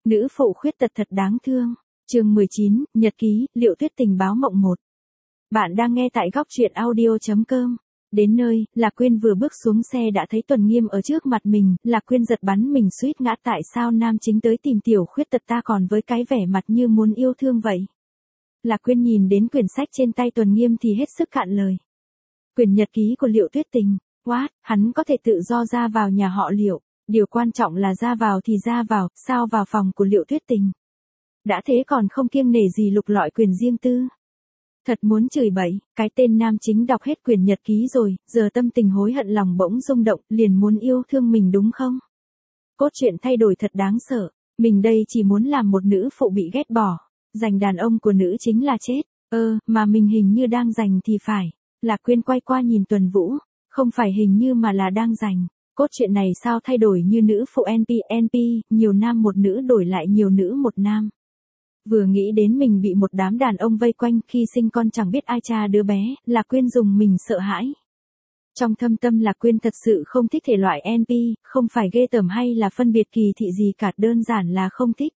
Nữ phụ khuyết tật thật đáng thương. Chương 19, Nhật ký, Liệu Tuyết Tình báo mộng 1. Bạn đang nghe tại góc truyện audio.com. Đến nơi, Lạc Quyên vừa bước xuống xe đã thấy Tuần Nghiêm ở trước mặt mình, Lạc Quyên giật bắn mình suýt ngã. Tại sao nam chính tới tìm tiểu khuyết tật ta còn với cái vẻ mặt như muốn yêu thương vậy? Lạc Quyên nhìn đến quyển sách trên tay Tuần Nghiêm thì hết sức cạn lời. Quyển nhật ký của Liệu Tuyết Tình. What, hắn có thể tự do ra vào nhà họ Liệu. Điều quan trọng là ra vào thì ra vào, sao vào phòng của Liệu Tuyết Tình. Đã thế còn không kiêng nể gì lục lọi quyền riêng tư. Thật muốn chửi bậy, cái tên nam chính đọc hết quyển nhật ký rồi, giờ tâm tình hối hận lòng bỗng rung động, liền muốn yêu thương mình đúng không? Cốt truyện thay đổi thật đáng sợ, mình đây chỉ muốn làm một nữ phụ bị ghét bỏ, giành đàn ông của nữ chính là chết, mà mình hình như đang giành thì phải. Lạc Quyên quay qua nhìn Tuần Vũ, không phải hình như mà là đang giành. Cốt truyện này sao thay đổi như nữ phụ NP, nhiều nam một nữ đổi lại nhiều nữ một nam. Vừa nghĩ đến mình bị một đám đàn ông vây quanh khi sinh con chẳng biết ai cha đứa bé, Lạc Quyên dùng mình sợ hãi. Trong thâm tâm Lạc Quyên thật sự không thích thể loại NP, không phải ghê tởm hay là phân biệt kỳ thị gì cả, đơn giản là không thích.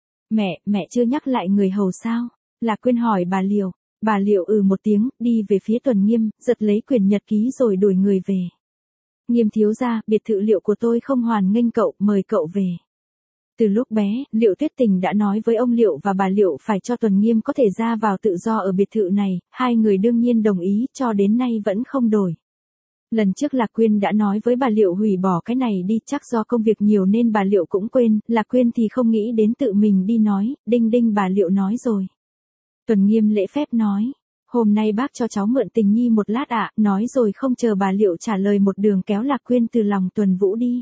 Mẹ chưa nhắc lại người hầu sao? Lạc Quyên hỏi bà Liệu. Bà Liệu một tiếng, đi về phía Tuần Nghiêm, giật lấy quyển nhật ký rồi đuổi người về. Nghiêm thiếu gia, biệt thự Liệu của tôi không hoan nghênh cậu, mời cậu về. Từ lúc bé, Liệu Tuyết Tình đã nói với ông Liệu và bà Liệu phải cho Tuần Nghiêm có thể ra vào tự do ở biệt thự này, hai người đương nhiên đồng ý, cho đến nay vẫn không đổi. Lần trước Lạc Quyên đã nói với bà Liệu hủy bỏ cái này đi, chắc do công việc nhiều nên bà Liệu cũng quên, Lạc Quyên thì không nghĩ đến tự mình đi nói, đinh bà Liệu nói rồi. Tuần Nghiêm lễ phép nói, hôm nay bác cho cháu mượn Tình Nhi một lát ạ, nói rồi không chờ bà Liệu trả lời một đường kéo Lạc Quyên từ lòng Tuần Vũ đi.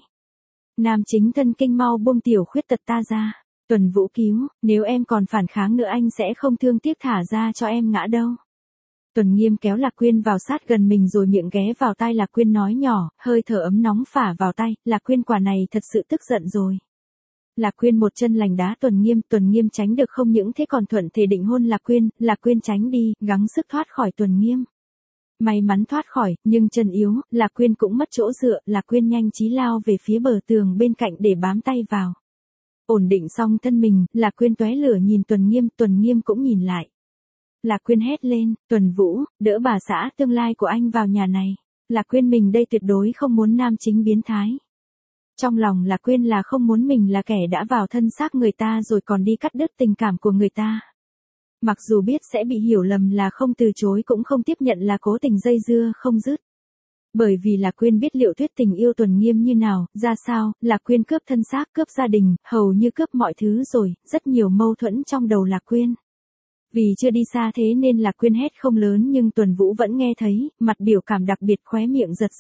Nam chính thân kinh mau buông tiểu khuyết tật ta ra. Tuần Vũ cứu, nếu em còn phản kháng nữa anh sẽ không thương tiếc thả ra cho em ngã đâu. Tuần Nghiêm kéo Lạc Quyên vào sát gần mình rồi miệng ghé vào tai Lạc Quyên nói nhỏ, hơi thở ấm nóng phả vào tai, Lạc Quyên quả này thật sự tức giận rồi. Lạc Quyên một chân lành đá Tuần Nghiêm tránh được không những thế còn thuận thể định hôn Lạc Quyên tránh đi, gắng sức thoát khỏi Tuần Nghiêm. May mắn thoát khỏi, nhưng chân yếu, Lạc Quyên cũng mất chỗ dựa, Lạc Quyên nhanh chí lao về phía bờ tường bên cạnh để bám tay vào. Ổn định xong thân mình, Lạc Quyên tóe lửa nhìn Tuần Nghiêm cũng nhìn lại. Lạc Quyên hét lên, Tuần Vũ, đỡ bà xã tương lai của anh vào nhà này. Lạc Quyên mình đây tuyệt đối không muốn nam chính biến thái. Trong lòng Lạc Quyên là không muốn mình là kẻ đã vào thân xác người ta rồi còn đi cắt đứt tình cảm của người ta. Mặc dù biết sẽ bị hiểu lầm là không từ chối cũng không tiếp nhận là cố tình dây dưa không dứt. Bởi vì Lạc Quyên biết Liệu Tuyết Tình yêu Tuần Nghiêm như nào, ra sao, Lạc Quyên cướp thân xác, cướp gia đình, hầu như cướp mọi thứ rồi, rất nhiều mâu thuẫn trong đầu Lạc Quyên. Vì chưa đi xa thế nên Lạc Quyên hét không lớn nhưng Tuần Vũ vẫn nghe thấy, mặt biểu cảm đặc biệt khóe miệng giật.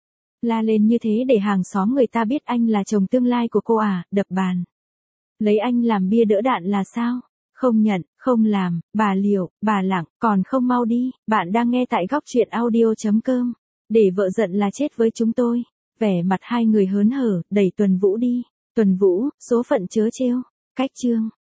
La lên như thế để hàng xóm người ta biết anh là chồng tương lai của cô à, đập bàn. Lấy anh làm bia đỡ đạn là sao? Không nhận, không làm, bà Liệu, bà Lặng, còn không mau đi, bạn đang nghe tại góc truyện audio.com. Để vợ giận là chết với chúng tôi. Vẻ mặt hai người hớn hở, đẩy Tuần Vũ đi. Tuần Vũ, số phận chớ trêu. Cách chương.